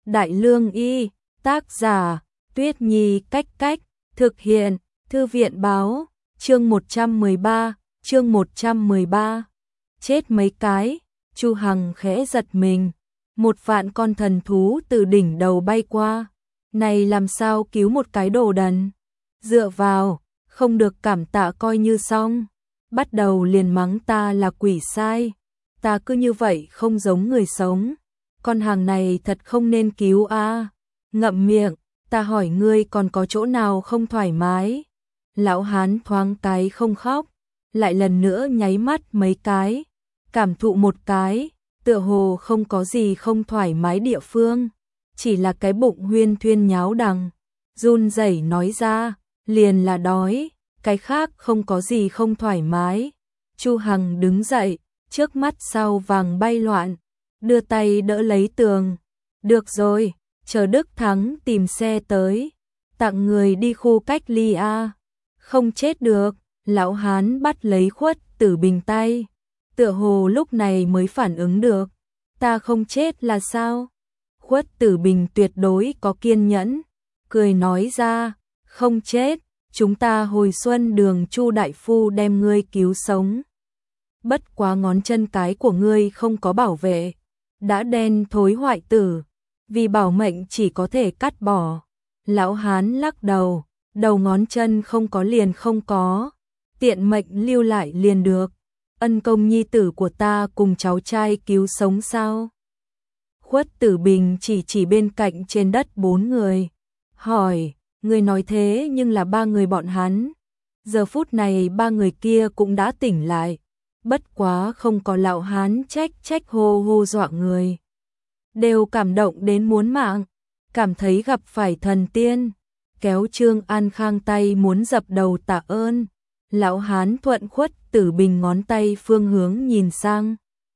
Đại Lương Y, tác giả, Tuyết Nhi Cách Cách, thực hiện, Thư viện báo, chương 113. Chết mấy cái, Chu Hằng khẽ giật mình, một vạn con thần thú từ đỉnh đầu bay qua, này làm sao cứu một cái đồ đần, dựa vào, không được cảm tạ coi như xong, bắt đầu liền mắng ta là quỷ sai, ta cứ như vậy không giống người sống, con hàng này thật không nên cứu a. Ngậm miệng, ta hỏi ngươi còn có chỗ nào không thoải mái? Lão hán thoáng cái không khóc, lại lần nữa nháy mắt mấy cái, cảm thụ một cái, tựa hồ không có gì không thoải mái địa phương, chỉ là cái bụng huyên thuyên nháo đằng, run rẩy nói ra, liền là đói, cái khác không có gì không thoải mái. Chu Hằng đứng dậy, trước mắt sao vàng bay loạn, đưa tay đỡ lấy tường. Được rồi, chờ Đức Thắng tìm xe tới, tặng người đi khu cách ly a. Không chết được, lão hán bắt lấy Khuất Tử Bình tay, tựa hồ lúc này mới phản ứng được, ta không chết là sao? Khuất Tử Bình tuyệt đối có kiên nhẫn, cười nói ra, không chết, chúng ta hồi xuân đường Chu đại phu đem ngươi cứu sống. Bất quá ngón chân cái của ngươi không có bảo vệ, đã đen thối hoại tử, vì bảo mệnh chỉ có thể cắt bỏ. Lão hán lắc đầu, đầu ngón chân không có liền không có, tiện mệnh lưu lại liền được. Ân công nhi tử của ta cùng cháu trai cứu sống sao? Khuất Tử Bình chỉ bên cạnh trên đất 4 người, hỏi, người nói thế nhưng là 3 người bọn hắn. Giờ phút này 3 người kia cũng đã tỉnh lại, bất quá không có lão hán trách hô hô dọa người. Đều cảm động đến muốn mạng, cảm thấy gặp phải thần tiên, kéo Trương An Khang tay muốn dập đầu tạ ơn. Lão hán thuận Khuất Tử Bình ngón tay phương hướng nhìn sang.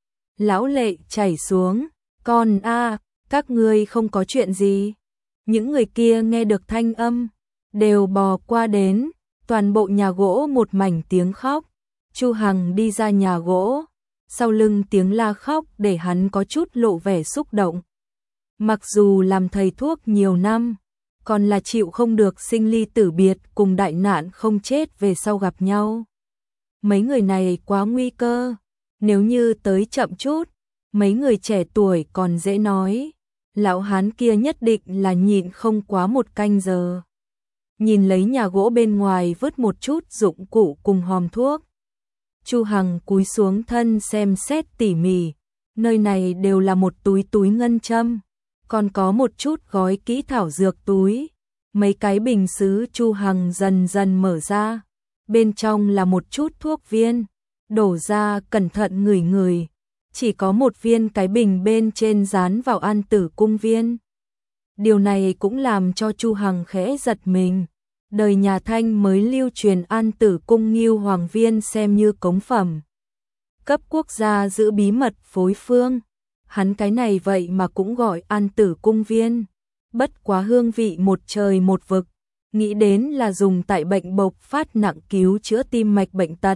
Lão lệ chảy xuống, con a, các ngươi không có chuyện gì. Những người kia nghe được thanh âm, đều bò qua đến, toàn bộ nhà gỗ một mảnh tiếng khóc. Chu Hằng đi ra nhà gỗ, sau lưng tiếng la khóc để hắn có chút lộ vẻ xúc động. Mặc dù làm thầy thuốc nhiều năm, còn là chịu không được sinh ly tử biệt cùng đại nạn không chết về sau gặp nhau. Mấy người này quá nguy cơ, nếu như tới chậm chút, mấy người trẻ tuổi còn dễ nói, lão hán kia nhất định là nhịn không quá 1 canh giờ. Nhìn lấy nhà gỗ bên ngoài vứt một chút dụng cụ cùng hòm thuốc. Chu Hằng cúi xuống thân xem xét tỉ mỉ, nơi này đều là một túi ngân châm, còn có một chút gói kỹ thảo dược túi, mấy cái bình sứ Chu Hằng dần dần mở ra, bên trong là một chút thuốc viên, đổ ra cẩn thận ngửi, chỉ có một viên cái bình bên trên dán vào An Tử Cung viên. Điều này cũng làm cho Chu Hằng khẽ giật mình, đời nhà Thanh mới lưu truyền An Tử Cung Ngưu Hoàng viên xem như cống phẩm. Cấp quốc gia giữ bí mật phối phương. Hắn cái này vậy mà cũng gọi An Tử Cung viên, bất quá hương vị một trời một vực, nghĩ đến là dùng tại bệnh bộc phát nặng cứu chữa tim mạch bệnh tật.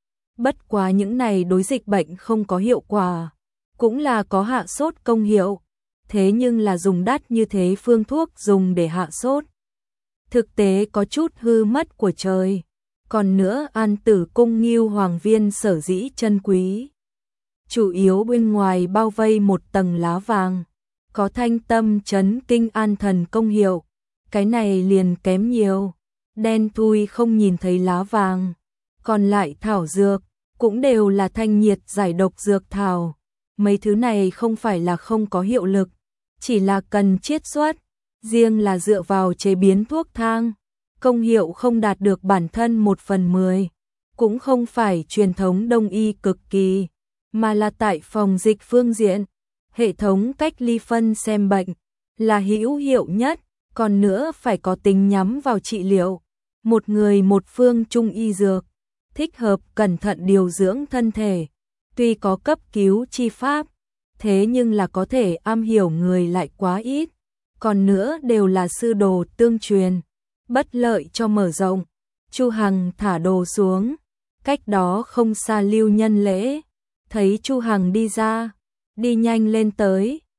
Bất quá những này đối dịch bệnh không có hiệu quả, cũng là có hạ sốt công hiệu, thế nhưng là dùng đắt như thế phương thuốc dùng để hạ sốt. Thực tế có chút hư mất của trời, còn nữa An Tử Cung Ngưu Hoàng viên sở dĩ chân quý. Chủ yếu bên ngoài bao vây một tầng lá vàng, có thanh tâm chấn kinh an thần công hiệu, cái này liền kém nhiều, đen thui không nhìn thấy lá vàng, còn lại thảo dược, cũng đều là thanh nhiệt giải độc dược thảo, mấy thứ này không phải là không có hiệu lực, chỉ là cần chiết xuất, riêng là dựa vào chế biến thuốc thang, công hiệu không đạt được bản thân 1/10, cũng không phải truyền thống đông y cực kỳ, mà là tại phòng dịch phương diện, hệ thống cách ly phân xem bệnh là hữu hiệu nhất, còn nữa phải có tính nhắm vào trị liệu, một người một phương trung y dược, thích hợp cẩn thận điều dưỡng thân thể, tuy có cấp cứu chi pháp, thế nhưng là có thể am hiểu người lại quá ít, còn nữa đều là sư đồ tương truyền, bất lợi cho mở rộng. Chu Hằng thả đồ xuống, cách đó không xa Lưu Nhân Lễ thấy Chu Hằng đi ra, đi nhanh lên tới,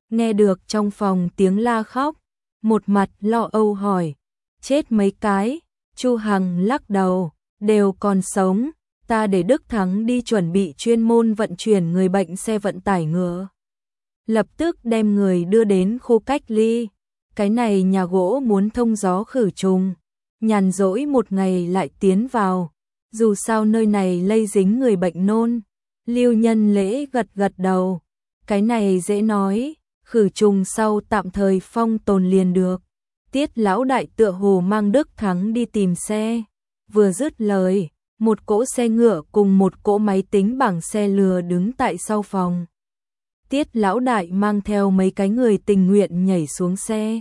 Nghe được trong phòng tiếng la khóc, một mặt lo âu hỏi, chết mấy cái? Chu Hằng lắc đầu, đều còn sống, ta để Đức Thắng đi chuẩn bị chuyên môn vận chuyển người bệnh xe vận tải ngựa. Lập tức đem người đưa đến khu cách ly, cái này nhà gỗ muốn thông gió khử trùng, nhàn rỗi một ngày lại tiến vào, dù sao nơi này lây dính người bệnh nôn. Lưu Nhân Lễ gật gật đầu, cái này dễ nói, khử trùng sau tạm thời phong tồn liền được. Tiết lão đại tựa hồ mang Đức Thắng đi tìm xe, vừa dứt lời, một cỗ xe ngựa cùng một cỗ máy tính bảng xe lừa đứng tại sau phòng. Tiết lão đại mang theo mấy cái người tình nguyện nhảy xuống xe.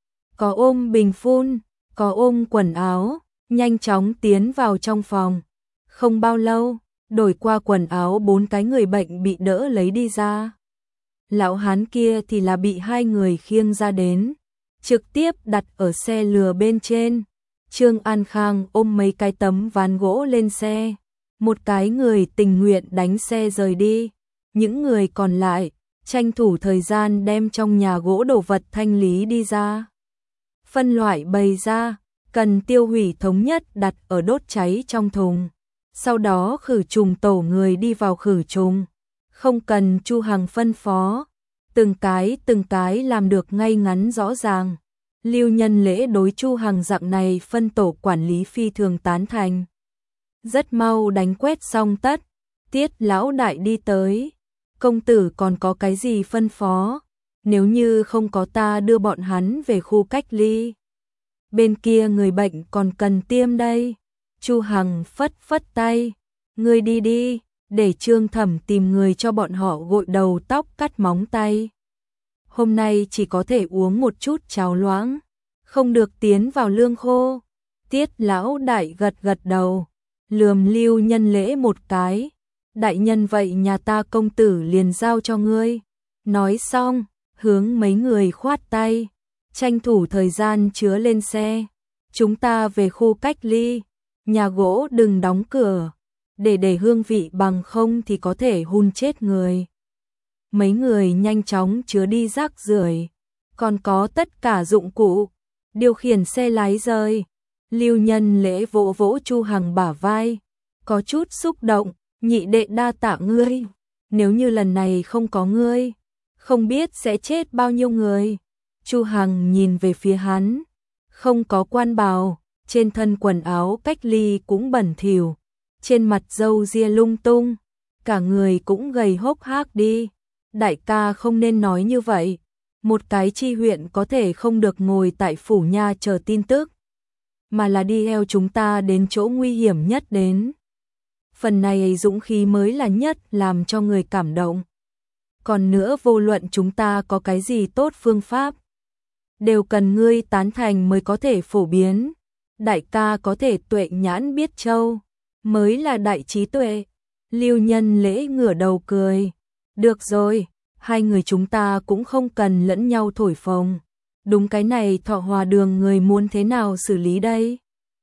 Có ôm bình phun, có ôm quần áo, nhanh chóng tiến vào trong phòng. Không bao lâu, đổi qua quần áo 4 cái người bệnh bị đỡ lấy đi ra. Lão hán kia thì là bị 2 người khiêng ra đến, trực tiếp đặt ở xe lừa bên trên. Trương An Khang ôm mấy cái tấm ván gỗ lên xe, một cái người tình nguyện đánh xe rời đi. Những người còn lại, tranh thủ thời gian đem trong nhà gỗ đồ vật thanh lý đi ra. Phân loại bày ra, cần tiêu hủy thống nhất đặt ở đốt cháy trong thùng. Sau đó khử trùng tổ người đi vào khử trùng. Không cần Chu Hằng phân phó, từng cái làm được ngay ngắn rõ ràng. Lưu Nhân Lễ đối Chu Hằng dạng này phân tổ quản lý phi thường tán thành. Rất mau đánh quét xong tất, Tiết lão đại đi tới. Công tử còn có cái gì phân phó? Nếu như không có ta đưa bọn hắn về khu cách ly. Bên kia người bệnh còn cần tiêm đây. Chu Hằng phất phất tay, ngươi đi đi, để Trương Thẩm tìm người cho bọn họ gội đầu tóc cắt móng tay. Hôm nay chỉ có thể uống một chút cháo loãng, không được tiến vào lương khô. Tiết lão đại gật gật đầu, lườm Lưu Nhân Lễ một cái. Đại nhân vậy nhà ta công tử liền giao cho ngươi. Nói xong, hướng mấy người khoát tay, tranh thủ thời gian chứa lên xe. Chúng ta về khu cách ly, nhà gỗ đừng đóng cửa, để hương vị bằng không thì có thể hun chết người. Mấy người nhanh chóng chứa đi rác rưởi, còn có tất cả dụng cụ, điều khiển xe lái rời. Lưu Nhân Lễ vỗ vỗ Chu Hằng bả vai, có chút xúc động, nhị đệ đa tạ ngươi, nếu như lần này không có ngươi, không biết sẽ chết bao nhiêu người. Chu Hằng nhìn về phía hắn, không có quan bào, trên thân quần áo cách ly cũng bẩn thỉu, trên mặt râu ria lung tung, cả người cũng gầy hốc hác đi. Đại ca không nên nói như vậy, một cái chi huyện có thể không được ngồi tại phủ nha chờ tin tức, mà là đi theo chúng ta đến chỗ nguy hiểm nhất đến. Phần này dũng khí mới là nhất làm cho người cảm động. Còn nữa vô luận chúng ta có cái gì tốt phương pháp, đều cần ngươi tán thành mới có thể phổ biến. Đại ca có thể tuệ nhãn biết châu, mới là đại trí tuệ. Lưu Nhân Lễ ngửa đầu cười. Được rồi, hai người chúng ta cũng không cần lẫn nhau thổi phồng. Đúng cái này Thọ Hòa Đường người muốn thế nào xử lý đây?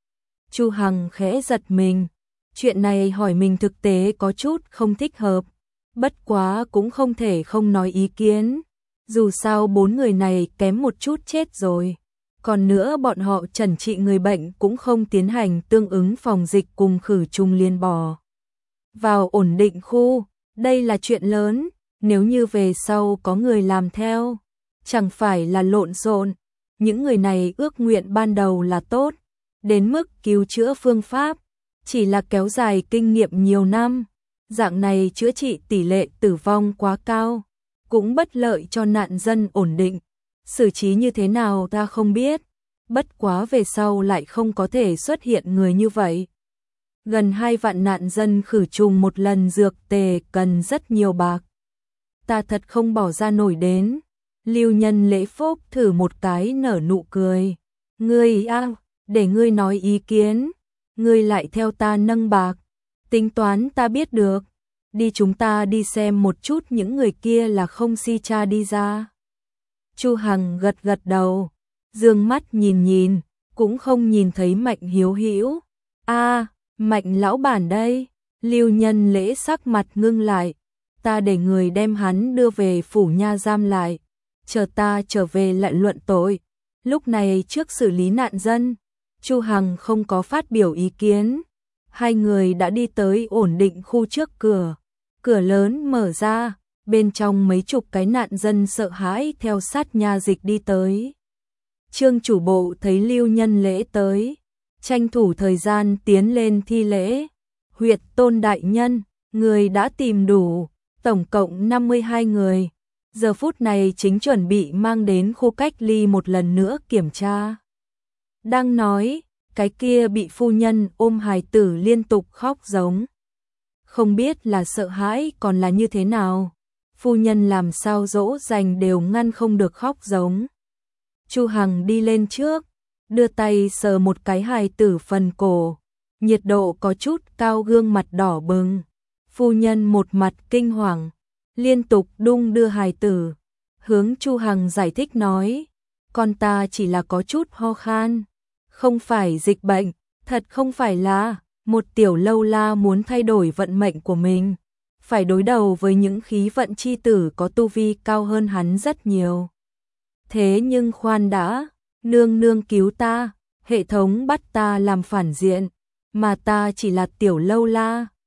Chu Hằng khẽ giật mình. Chuyện này hỏi mình thực tế có chút không thích hợp. Bất quá cũng không thể không nói ý kiến. Dù sao 4 người này kém một chút chết rồi. Còn nữa bọn họ trần trị người bệnh cũng không tiến hành tương ứng phòng dịch cùng khử trùng liền bỏ vào ổn định khu. Đây là chuyện lớn, nếu như về sau có người làm theo, chẳng phải là lộn xộn. Những người này ước nguyện ban đầu là tốt, đến mức cứu chữa phương pháp, chỉ là kéo dài kinh nghiệm nhiều năm. Dạng này chữa trị tỷ lệ tử vong quá cao, cũng bất lợi cho nạn dân ổn định. Xử trí như thế nào ta không biết, bất quá về sau lại không có thể xuất hiện người như vậy. Gần 2 vạn nạn dân khử trùng một lần dược tề cần rất nhiều bạc. Ta thật không bỏ ra nổi đến. Lưu Nhân Lễ phốc thử một cái nở nụ cười. Ngươi để ngươi nói ý kiến, ngươi lại theo ta nâng bạc. Tính toán ta biết được. Đi chúng ta đi xem một chút những người kia là không si cha đi ra. Chu Hằng gật gật đầu, dương mắt nhìn nhìn, cũng không nhìn thấy Mạnh Hiếu Hữu. Mạnh lão bản đây. Lưu Nhân Lễ sắc mặt ngưng lại. Ta để người đem hắn đưa về phủ nha giam lại. chờ ta trở về lại luận tội. Lúc này trước xử lý nạn dân, Chu Hằng không có phát biểu ý kiến. Hai người đã đi tới ổn định khu trước cửa. Cửa lớn mở ra, bên trong mấy chục cái nạn dân sợ hãi theo sát nha dịch đi tới. Trương chủ bộ thấy Lưu Nhân Lễ tới, tranh thủ thời gian tiến lên thi lễ. Huyệt Tôn đại nhân, người đã tìm đủ, tổng cộng 52 người. Giờ phút này chính chuẩn bị mang đến khu cách ly một lần nữa kiểm tra. Đang nói, cái kia bị phu nhân ôm hài tử liên tục khóc giống. Không biết là sợ hãi còn là như thế nào. Phu nhân làm sao dỗ dành đều ngăn không được khóc giống. Chu Hằng đi lên trước, đưa tay sờ một cái hài tử phần cổ. Nhiệt độ có chút cao, gương mặt đỏ bừng. Phu nhân một mặt kinh hoàng, liên tục đung đưa hài tử. Hướng Chu Hằng giải thích nói, con ta chỉ là có chút ho khan, không phải dịch bệnh, thật không phải là một tiểu lâu la muốn thay đổi vận mệnh của mình, phải đối đầu với những khí vận chi tử có tu vi cao hơn hắn rất nhiều. Thế nhưng khoan đã, nương nương cứu ta, hệ thống bắt ta làm phản diện, mà ta chỉ là tiểu lâu la,